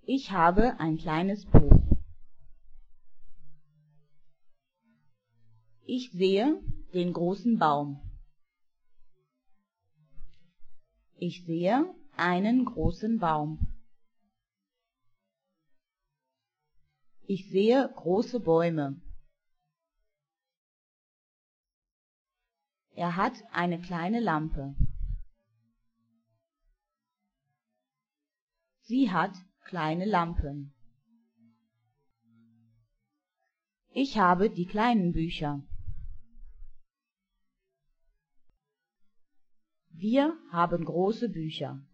Ich habe ein kleines Buch. Ich sehe den großen Baum. Ich sehe einen großen Baum. Ich sehe große Bäume. Er hat eine kleine Lampe. Sie hat kleine Lampen. Ich habe die kleinen Bücher. Wir haben große Bücher.